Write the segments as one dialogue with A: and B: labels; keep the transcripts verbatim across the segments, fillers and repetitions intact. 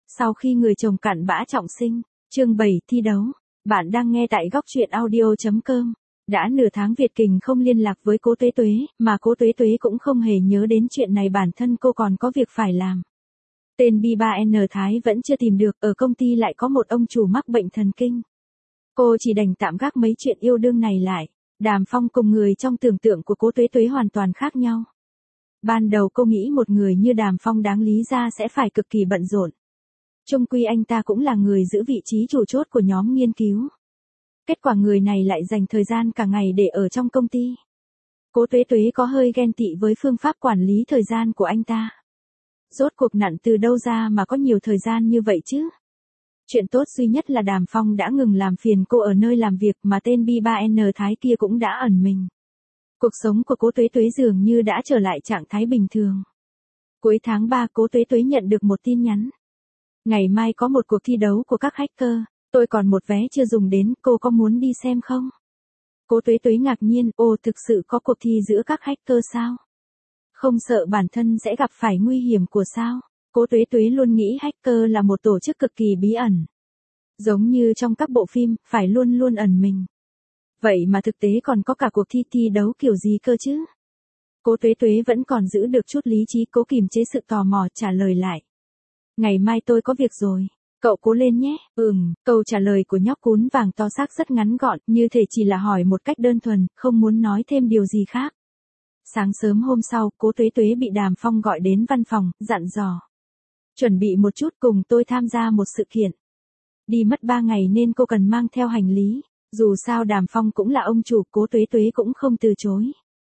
A: Sau khi người chồng cặn bã trọng sinh, chương bảy thi đấu, bạn đang nghe tại góc truyện audio chấm com. Đã nửa tháng Việt Kình không liên lạc với Cố Tuế Tuế, mà Cố Tuế Tuế cũng không hề nhớ đến chuyện này, bản thân cô còn có việc phải làm. Tên Bi ba N Thái vẫn chưa tìm được, ở công ty lại có một ông chủ mắc bệnh thần kinh. Cô chỉ đành tạm gác mấy chuyện yêu đương này lại. Đàm Phong cùng người trong tưởng tượng của Cố Tuế Tuế hoàn toàn khác nhau. Ban đầu cô nghĩ một người như Đàm Phong đáng lý ra sẽ phải cực kỳ bận rộn. Chung quy anh ta cũng là người giữ vị trí chủ chốt của nhóm nghiên cứu. Kết quả người này lại dành thời gian cả ngày để ở trong công ty. Cố Tuế Tuế có hơi ghen tị với phương pháp quản lý thời gian của anh ta. Rốt cuộc nặn từ đâu ra mà có nhiều thời gian như vậy chứ? Chuyện tốt duy nhất là Đàm Phong đã ngừng làm phiền cô ở nơi làm việc, mà tên Bi ba N Thái kia cũng đã ẩn mình. Cuộc sống của Cố Tuế Tuế dường như đã trở lại trạng thái bình thường. Cuối tháng ba, Cố Tuế Tuế nhận được một tin nhắn. Ngày mai có một cuộc thi đấu của các hacker, tôi còn một vé chưa dùng đến, cô có muốn đi xem không? Cố Tuế Tuế ngạc nhiên, ồ, thực sự có cuộc thi giữa các hacker sao? Không sợ bản thân sẽ gặp phải nguy hiểm của sao? Cố Tuế Tuế luôn nghĩ hacker là một tổ chức cực kỳ bí ẩn. Giống như trong các bộ phim, phải luôn luôn ẩn mình. Vậy mà thực tế còn có cả cuộc thi thi đấu kiểu gì cơ chứ? Cố Tuế Tuế vẫn còn giữ được chút lý trí, cố kìm chế sự tò mò, trả lời lại. Ngày mai tôi có việc rồi. Cậu cố lên nhé. Ừm, câu trả lời của nhóc cún vàng to xác rất ngắn gọn, như thể chỉ là hỏi một cách đơn thuần, không muốn nói thêm điều gì khác. Sáng sớm hôm sau, Cố Tuế Tuế bị Đàm Phong gọi đến văn phòng, dặn dò. Chuẩn bị một chút, cùng tôi tham gia một sự kiện. Đi mất ba ngày nên cô cần mang theo hành lý. Dù sao Đàm Phong cũng là ông chủ, Cố Tuế Tuế cũng không từ chối.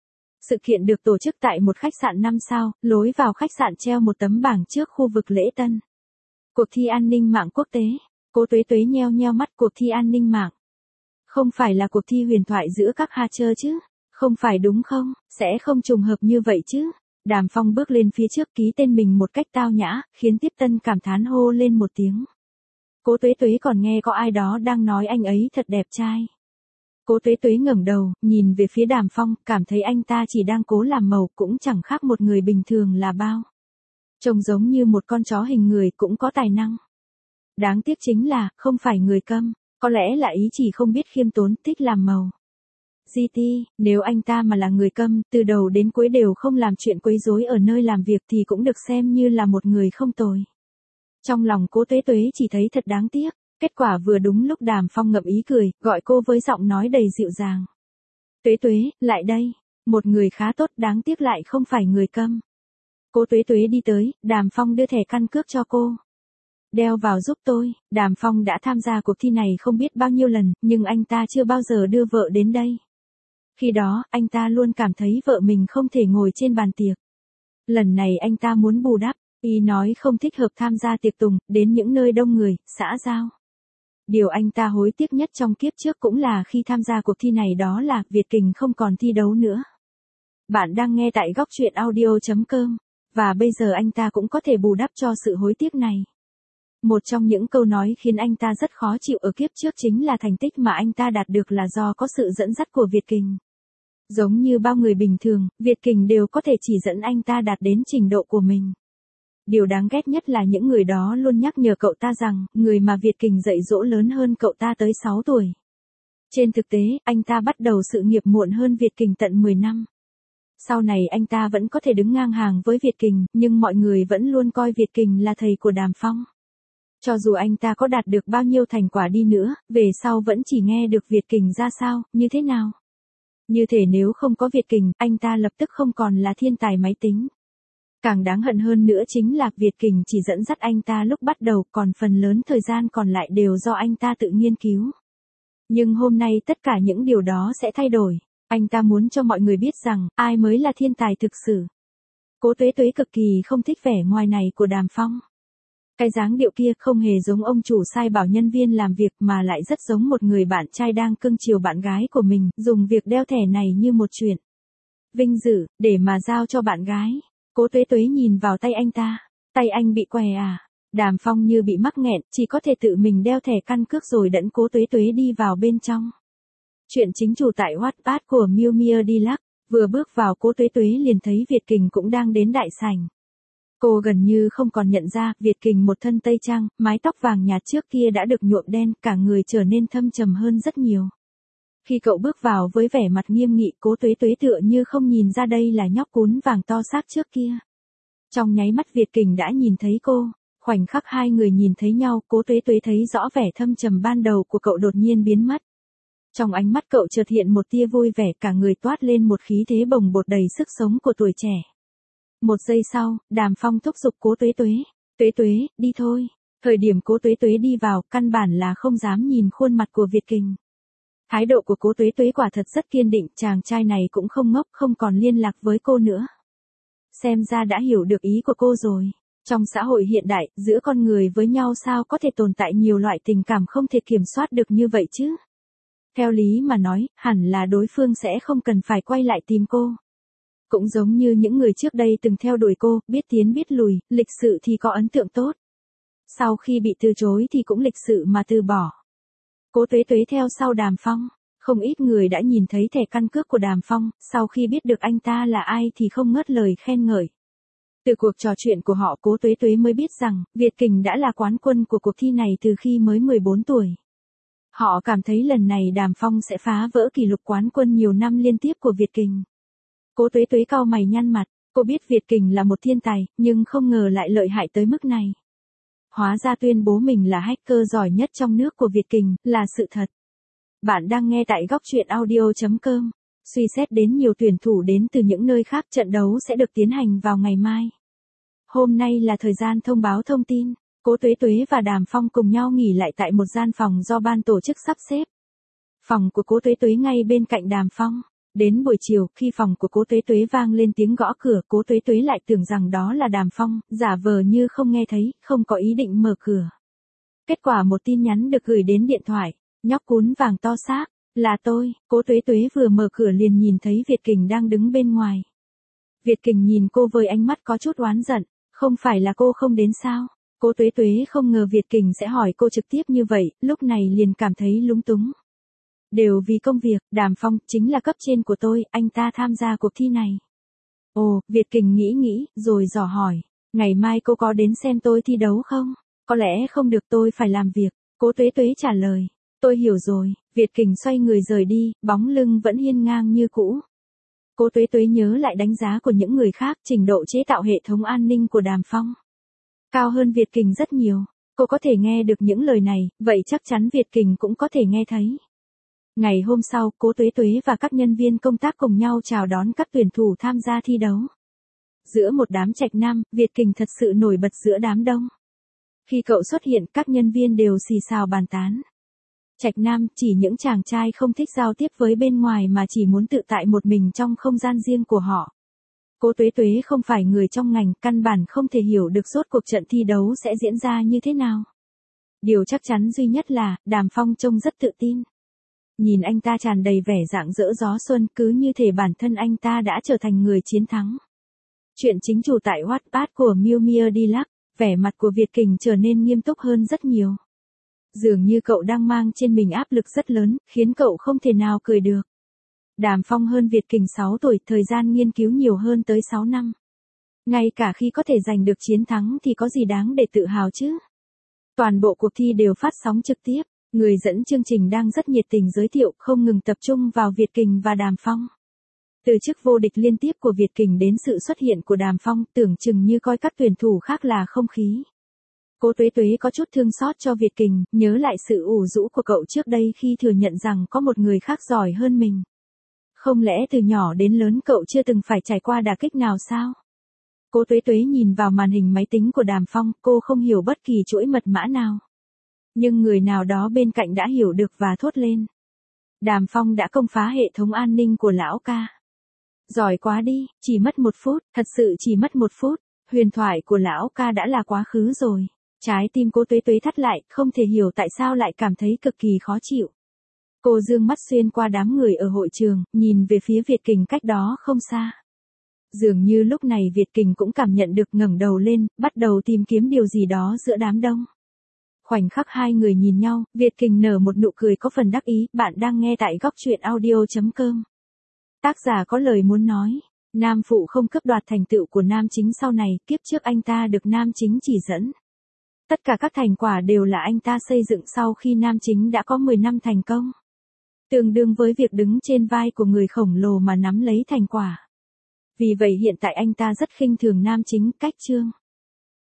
A: Sự kiện được tổ chức tại một khách sạn năm sao, lối vào khách sạn treo một tấm bảng trước khu vực lễ tân. Cuộc thi an ninh mạng quốc tế. Cố Tuế Tuế nheo nheo mắt, cuộc thi an ninh mạng. Không phải là cuộc thi huyền thoại giữa các hacker chứ? Không phải đúng không? Sẽ không trùng hợp như vậy chứ? Đàm Phong bước lên phía trước, ký tên mình một cách tao nhã, khiến tiếp tân cảm thán hô lên một tiếng. Cố Tuế Tuế còn nghe có ai đó đang nói anh ấy thật đẹp trai. Cố Tuế Tuế ngẩng đầu, nhìn về phía Đàm Phong, cảm thấy anh ta chỉ đang cố làm màu, cũng chẳng khác một người bình thường là bao. Trông giống như một con chó hình người, cũng có tài năng. Đáng tiếc chính là, không phải người câm, có lẽ là ý chỉ không biết khiêm tốn, thích làm màu. giê tê, nếu anh ta mà là người câm, từ đầu đến cuối đều không làm chuyện quấy rối ở nơi làm việc thì cũng được xem như là một người không tồi. Trong lòng Cố Tuế Tuế chỉ thấy thật đáng tiếc, kết quả vừa đúng lúc Đàm Phong ngậm ý cười, gọi cô với giọng nói đầy dịu dàng. Tuế Tuế, lại đây, một người khá tốt, đáng tiếc lại không phải người câm. Cố Tuế Tuế đi tới, Đàm Phong đưa thẻ căn cước cho cô. Đeo vào giúp tôi. Đàm Phong đã tham gia cuộc thi này không biết bao nhiêu lần, nhưng anh ta chưa bao giờ đưa vợ đến đây. Khi đó, anh ta luôn cảm thấy vợ mình không thể ngồi trên bàn tiệc. Lần này anh ta muốn bù đắp, y nói không thích hợp tham gia tiệc tùng, đến những nơi đông người, xã giao. Điều anh ta hối tiếc nhất trong kiếp trước cũng là khi tham gia cuộc thi này, đó là Việt Kình không còn thi đấu nữa. Bạn đang nghe tại góc truyện audio chấm com, và bây giờ anh ta cũng có thể bù đắp cho sự hối tiếc này. Một trong những câu nói khiến anh ta rất khó chịu ở kiếp trước chính là thành tích mà anh ta đạt được là do có sự dẫn dắt của Việt Kình. Giống như bao người bình thường, Việt Kình đều có thể chỉ dẫn anh ta đạt đến trình độ của mình. Điều đáng ghét nhất là những người đó luôn nhắc nhở cậu ta rằng, người mà Việt Kình dạy dỗ lớn hơn cậu ta tới sáu tuổi. Trên thực tế, anh ta bắt đầu sự nghiệp muộn hơn Việt Kình tận mười năm. Sau này anh ta vẫn có thể đứng ngang hàng với Việt Kình, nhưng mọi người vẫn luôn coi Việt Kình là thầy của Đàm Phong. Cho dù anh ta có đạt được bao nhiêu thành quả đi nữa, về sau vẫn chỉ nghe được Việt Kình ra sao, như thế nào. Như thể nếu không có Việt Kình, anh ta lập tức không còn là thiên tài máy tính. Càng đáng hận hơn nữa chính là Việt Kình chỉ dẫn dắt anh ta lúc bắt đầu, còn phần lớn thời gian còn lại đều do anh ta tự nghiên cứu. Nhưng hôm nay tất cả những điều đó sẽ thay đổi. Anh ta muốn cho mọi người biết rằng, ai mới là thiên tài thực sự. Cố Tuế Tuế cực kỳ không thích vẻ ngoài này của Đàm Phong. Cái dáng điệu kia không hề giống ông chủ sai bảo nhân viên làm việc, mà lại rất giống một người bạn trai đang cưng chiều bạn gái của mình, dùng việc đeo thẻ này như một chuyện vinh dự, để mà giao cho bạn gái. Cố Tuế Tuế nhìn vào tay anh ta. Tay anh bị què à? Đàm Phong như bị mắc nghẹn, chỉ có thể tự mình đeo thẻ căn cước rồi dẫn Cố Tuế Tuế đi vào bên trong. Chuyện chính chủ tại Wattpad của Miu Mia Deluxe. Vừa bước vào, Cố Tuế Tuế liền thấy Việt Kình cũng đang đến đại sảnh. Cô gần như không còn nhận ra, Việt Kình một thân tây trang, mái tóc vàng nhạt trước kia đã được nhuộm đen, cả người trở nên thâm trầm hơn rất nhiều. Khi cậu bước vào với vẻ mặt nghiêm nghị, Cố Tuế Tuế tựa như không nhìn ra đây là nhóc cún vàng to xác trước kia. Trong nháy mắt Việt Kình đã nhìn thấy cô, khoảnh khắc hai người nhìn thấy nhau, Cố Tuế Tuế thấy rõ vẻ thâm trầm ban đầu của cậu đột nhiên biến mất. Trong ánh mắt cậu chợt hiện một tia vui vẻ, cả người toát lên một khí thế bồng bột đầy sức sống của tuổi trẻ. Một giây sau, Đàm Phong thúc giục Cố Tuế Tuế, Tuế Tuế, đi thôi. Thời điểm Cố Tuế Tuế đi vào, căn bản là không dám nhìn khuôn mặt của Việt Kình. Thái độ của Cố Tuế Tuế quả thật rất kiên định, chàng trai này cũng không ngốc, không còn liên lạc với cô nữa. Xem ra đã hiểu được ý của cô rồi. Trong xã hội hiện đại, giữa con người với nhau sao có thể tồn tại nhiều loại tình cảm không thể kiểm soát được như vậy chứ? Theo lý mà nói, hẳn là đối phương sẽ không cần phải quay lại tìm cô. Cũng giống như những người trước đây từng theo đuổi cô, biết tiến biết lùi, lịch sự thì có ấn tượng tốt. Sau khi bị từ chối thì cũng lịch sự mà từ bỏ. Cố Tuế Tuế theo sau Đàm Phong. Không ít người đã nhìn thấy thẻ căn cước của Đàm Phong, sau khi biết được anh ta là ai thì không ngớt lời khen ngợi. Từ cuộc trò chuyện của họ, Cố Tuế Tuế mới biết rằng, Việt Kình đã là quán quân của cuộc thi này từ khi mới mười bốn tuổi. Họ cảm thấy lần này Đàm Phong sẽ phá vỡ kỷ lục quán quân nhiều năm liên tiếp của Việt Kình. Cố Tuế Tuế cau mày nhăn mặt, cô biết Việt Kình là một thiên tài, nhưng không ngờ lại lợi hại tới mức này. Hóa ra tuyên bố mình là hacker giỏi nhất trong nước của Việt Kình, là sự thật. Bạn đang nghe tại góc truyện audio chấm com. Suy xét đến nhiều tuyển thủ đến từ những nơi khác, trận đấu sẽ được tiến hành vào ngày mai. Hôm nay là thời gian thông báo thông tin. Cố Tuế Tuế và Đàm Phong cùng nhau nghỉ lại tại một gian phòng do ban tổ chức sắp xếp. Phòng của Cố Tuế Tuế ngay bên cạnh Đàm Phong. Đến buổi chiều, khi phòng của Cố Tuế Tuế vang lên tiếng gõ cửa, Cố Tuế Tuế lại tưởng rằng đó là Đàm Phong, giả vờ như không nghe thấy, không có ý định mở cửa. Kết quả một tin nhắn được gửi đến điện thoại. Nhóc cún vàng to xác, là tôi. Cố Tuế Tuế vừa mở cửa liền nhìn thấy Việt Kình đang đứng bên ngoài. Việt Kình nhìn cô với ánh mắt có chút oán giận, không phải là cô không đến sao? Cố Tuế Tuế không ngờ Việt Kình sẽ hỏi cô trực tiếp như vậy, lúc này liền cảm thấy lúng túng. Đều vì công việc, Đàm Phong chính là cấp trên của tôi, anh ta tham gia cuộc thi này. Ồ, Việt Kình nghĩ nghĩ, rồi dò hỏi, ngày mai cô có đến xem tôi thi đấu không? Có lẽ không được, tôi phải làm việc. Cố Tuế Tuế trả lời, tôi hiểu rồi. Việt Kình xoay người rời đi, bóng lưng vẫn hiên ngang như cũ. Cố Tuế Tuế nhớ lại đánh giá của những người khác, trình độ chế tạo hệ thống an ninh của Đàm Phong cao hơn Việt Kình rất nhiều. Cô có thể nghe được những lời này, vậy chắc chắn Việt Kình cũng có thể nghe thấy. Ngày hôm sau, Cố Tuế Tuế và các nhân viên công tác cùng nhau chào đón các tuyển thủ tham gia thi đấu. Giữa một đám trạch nam, Việt Kình thật sự nổi bật giữa đám đông. Khi cậu xuất hiện, các nhân viên đều xì xào bàn tán. Trạch nam chỉ những chàng trai không thích giao tiếp với bên ngoài mà chỉ muốn tự tại một mình trong không gian riêng của họ. Cố Tuế Tuế không phải người trong ngành, căn bản không thể hiểu được rốt cuộc trận thi đấu sẽ diễn ra như thế nào. Điều chắc chắn duy nhất là, Đàm Phong trông rất tự tin. Nhìn anh ta tràn đầy vẻ rạng rỡ gió xuân, cứ như thể bản thân anh ta đã trở thành người chiến thắng. Chuyện chính chủ tại Wattpad của Miu Miu Deluxe, vẻ mặt của Việt Kình trở nên nghiêm túc hơn rất nhiều. Dường như cậu đang mang trên mình áp lực rất lớn, khiến cậu không thể nào cười được. Đàm Phong hơn Việt Kình sáu tuổi, thời gian nghiên cứu nhiều hơn tới sáu năm. Ngay cả khi có thể giành được chiến thắng thì có gì đáng để tự hào chứ? Toàn bộ cuộc thi đều phát sóng trực tiếp, người dẫn chương trình đang rất nhiệt tình giới thiệu, không ngừng tập trung vào Việt Kình và Đàm Phong. Từ chức vô địch liên tiếp của Việt Kình đến sự xuất hiện của Đàm Phong, tưởng chừng như coi các tuyển thủ khác là không khí. Cố Tuế Tuế có chút thương xót cho Việt Kình, nhớ lại sự ủ rũ của cậu trước đây khi thừa nhận rằng có một người khác giỏi hơn mình. Không lẽ từ nhỏ đến lớn cậu chưa từng phải trải qua đả kích nào sao? Cố Tuế Tuế nhìn vào màn hình máy tính của Đàm Phong, cô không hiểu bất kỳ chuỗi mật mã nào. Nhưng người nào đó bên cạnh đã hiểu được và thốt lên. Đàm Phong đã công phá hệ thống an ninh của lão ca. Giỏi quá đi, chỉ mất một phút, thật sự chỉ mất một phút, huyền thoại của lão ca đã là quá khứ rồi. Trái tim Cố Tuế Tuế thắt lại, không thể hiểu tại sao lại cảm thấy cực kỳ khó chịu. Cô dương mắt xuyên qua đám người ở hội trường, nhìn về phía Việt Kình cách đó không xa. Dường như lúc này Việt Kình cũng cảm nhận được, ngẩng đầu lên, bắt đầu tìm kiếm điều gì đó giữa đám đông. Khoảnh khắc hai người nhìn nhau, Việt Kình nở một nụ cười có phần đắc ý. Bạn đang nghe tại góc truyện audio chấm com. Tác giả có lời muốn nói. Nam phụ không cướp đoạt thành tựu của nam chính sau này, kiếp trước anh ta được nam chính chỉ dẫn. Tất cả các thành quả đều là anh ta xây dựng sau khi nam chính đã có mười năm thành công. Tương đương với việc đứng trên vai của người khổng lồ mà nắm lấy thành quả. Vì vậy hiện tại anh ta rất khinh thường nam chính, cách chương.